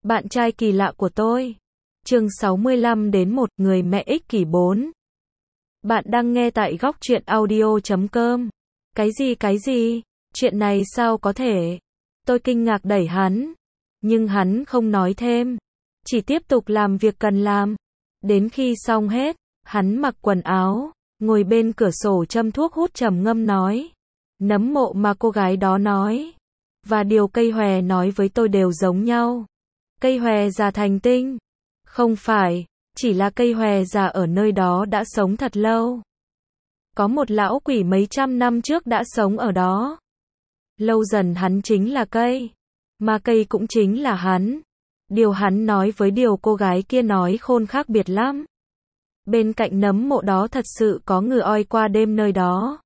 Bạn trai kỳ lạ của tôi. Chương 65 đến 1, người mẹ ích kỷ 4. Bạn đang nghe tại góc truyện audio.com. Cái gì? Chuyện này sao có thể? Tôi kinh ngạc đẩy hắn. Nhưng hắn không nói thêm. Chỉ tiếp tục làm việc cần làm. Đến khi xong hết, hắn mặc quần áo, ngồi bên cửa sổ châm thuốc hút trầm ngâm nói. Nấm mộ mà cô gái đó nói. Và điều cây hòe nói với tôi đều giống nhau. Cây hòe già thành tinh. Không phải, chỉ là cây hòe già ở nơi đó đã sống thật lâu. Có một lão quỷ mấy trăm năm trước đã sống ở đó. Lâu dần hắn chính là cây. Mà cây cũng chính là hắn. Điều hắn nói với điều cô gái kia nói khôn khác biệt lắm. Bên cạnh nấm mộ đó thật sự có người oi qua đêm nơi đó.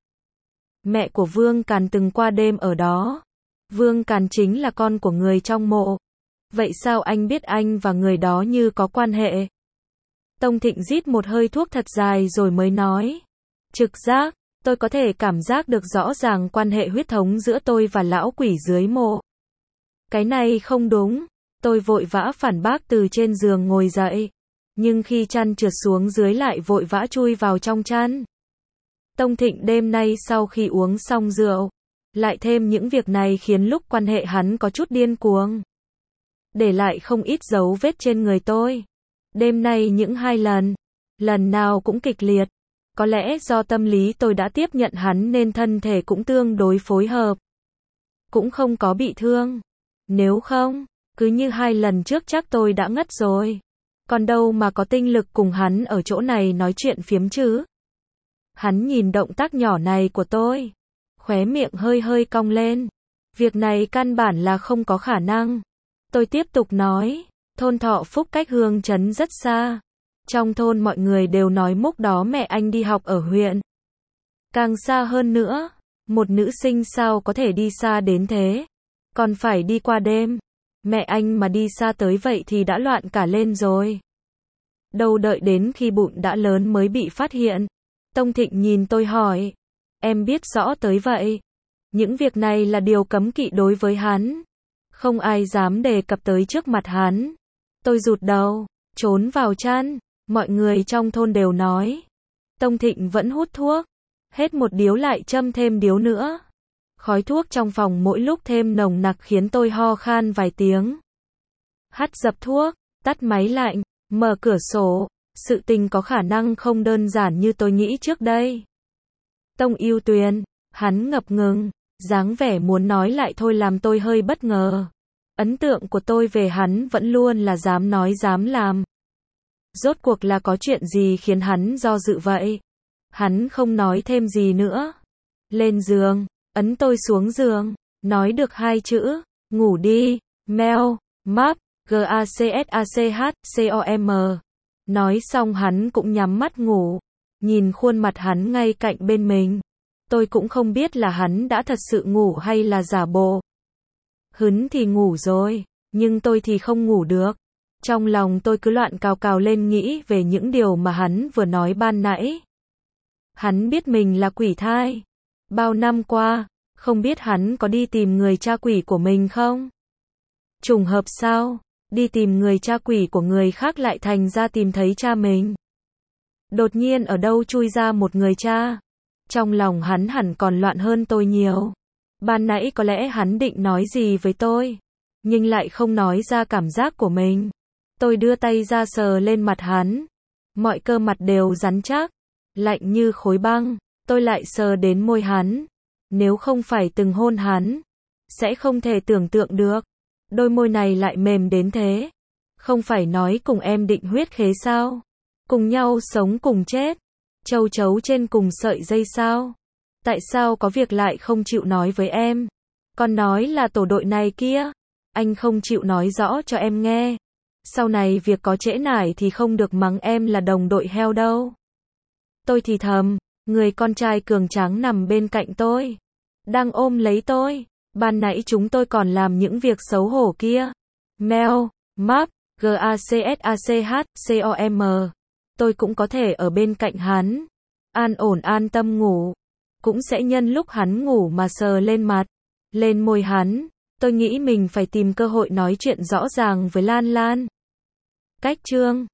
Mẹ của Vương Càn từng qua đêm ở đó. Vương Càn chính là con của người trong mộ. Vậy sao anh biết anh và người đó như có quan hệ? Tông Thịnh rít một hơi thuốc thật dài rồi mới nói. Trực giác, tôi có thể cảm giác được rõ ràng quan hệ huyết thống giữa tôi và lão quỷ dưới mộ. Cái này không đúng. Tôi vội vã phản bác từ trên giường ngồi dậy. Nhưng khi chăn trượt xuống dưới lại vội vã chui vào trong chăn. Tông Thịnh đêm nay sau khi uống xong rượu, lại thêm những việc này khiến lúc quan hệ hắn có chút điên cuồng. Để lại không ít dấu vết trên người tôi. Đêm nay những 2 lần, lần nào cũng kịch liệt. Có lẽ do tâm lý tôi đã tiếp nhận hắn nên thân thể cũng tương đối phối hợp. Cũng không có bị thương. Nếu không, cứ như 2 lần trước chắc tôi đã ngất rồi. Còn đâu mà có tinh lực cùng hắn ở chỗ này nói chuyện phiếm chứ. Hắn nhìn động tác nhỏ này của tôi. Khóe miệng hơi hơi cong lên. Việc này căn bản là không có khả năng. Tôi tiếp tục nói, thôn Thọ Phúc cách Hương Trấn rất xa. Trong thôn mọi người đều nói múc đó mẹ anh đi học ở huyện. Càng xa hơn nữa, một nữ sinh sao có thể đi xa đến thế. Còn phải đi qua đêm. Mẹ anh mà đi xa tới vậy thì đã loạn cả lên rồi. Đâu đợi đến khi bụng đã lớn mới bị phát hiện. Tông Thịnh nhìn tôi hỏi. Em biết rõ tới vậy. Những việc này là điều cấm kỵ đối với hắn. Không ai dám đề cập tới trước mặt hắn. Tôi rụt đầu, trốn vào chăn. Mọi người trong thôn đều nói. Tông Thịnh vẫn hút thuốc. Hết một điếu lại châm thêm điếu nữa. Khói thuốc trong phòng mỗi lúc thêm nồng nặc khiến tôi ho khan vài tiếng. Hắt dập thuốc, tắt máy lạnh, mở cửa sổ. Sự tình có khả năng không đơn giản như tôi nghĩ trước đây. Tông Yêu Tuyền, hắn ngập ngừng, dáng vẻ muốn nói lại thôi làm tôi hơi bất ngờ. Ấn tượng của tôi về hắn vẫn luôn là dám nói dám làm. Rốt cuộc là có chuyện gì khiến hắn do dự vậy? Hắn không nói thêm gì nữa. Lên giường, ấn tôi xuống giường, nói được 2 chữ, ngủ đi, meo, map, GACSACHCOM. Nói xong hắn cũng nhắm mắt ngủ. Nhìn khuôn mặt hắn ngay cạnh bên mình. Tôi cũng không biết là hắn đã thật sự ngủ hay là giả bộ. Hứng thì ngủ rồi, nhưng tôi thì không ngủ được. Trong lòng tôi cứ loạn cào cào lên nghĩ về những điều mà hắn vừa nói ban nãy. Hắn biết mình là quỷ thai. Bao năm qua, không biết hắn có đi tìm người cha quỷ của mình không? Trùng hợp sao? Đi tìm người cha quỷ của người khác lại thành ra tìm thấy cha mình. Đột nhiên ở đâu chui ra một người cha. Trong lòng hắn hẳn còn loạn hơn tôi nhiều. Ban nãy có lẽ hắn định nói gì với tôi, nhưng lại không nói ra cảm giác của mình. Tôi đưa tay ra sờ lên mặt hắn. Mọi cơ mặt đều rắn chắc, lạnh như khối băng. Tôi lại sờ đến môi hắn. Nếu không phải từng hôn hắn, sẽ không thể tưởng tượng được. Đôi môi này lại mềm đến thế. Không phải nói cùng em định huyết khế sao? Cùng nhau sống cùng chết. Châu chấu trên cùng sợi dây sao? Tại sao có việc lại không chịu nói với em? Còn nói là tổ đội này kia. Anh không chịu nói rõ cho em nghe. Sau này việc có trễ nải thì không được mắng em là đồng đội heo đâu. Tôi thì thầm, người con trai cường tráng nằm bên cạnh tôi. Đang ôm lấy tôi. Ban nãy chúng tôi còn làm những việc xấu hổ kia. Meo, map, GACSACHCOM. Tôi cũng có thể ở bên cạnh hắn. An ổn an tâm ngủ. Cũng sẽ nhân lúc hắn ngủ mà sờ lên mặt, lên môi hắn. Tôi nghĩ mình phải tìm cơ hội nói chuyện rõ ràng với Lan Lan. Cách chương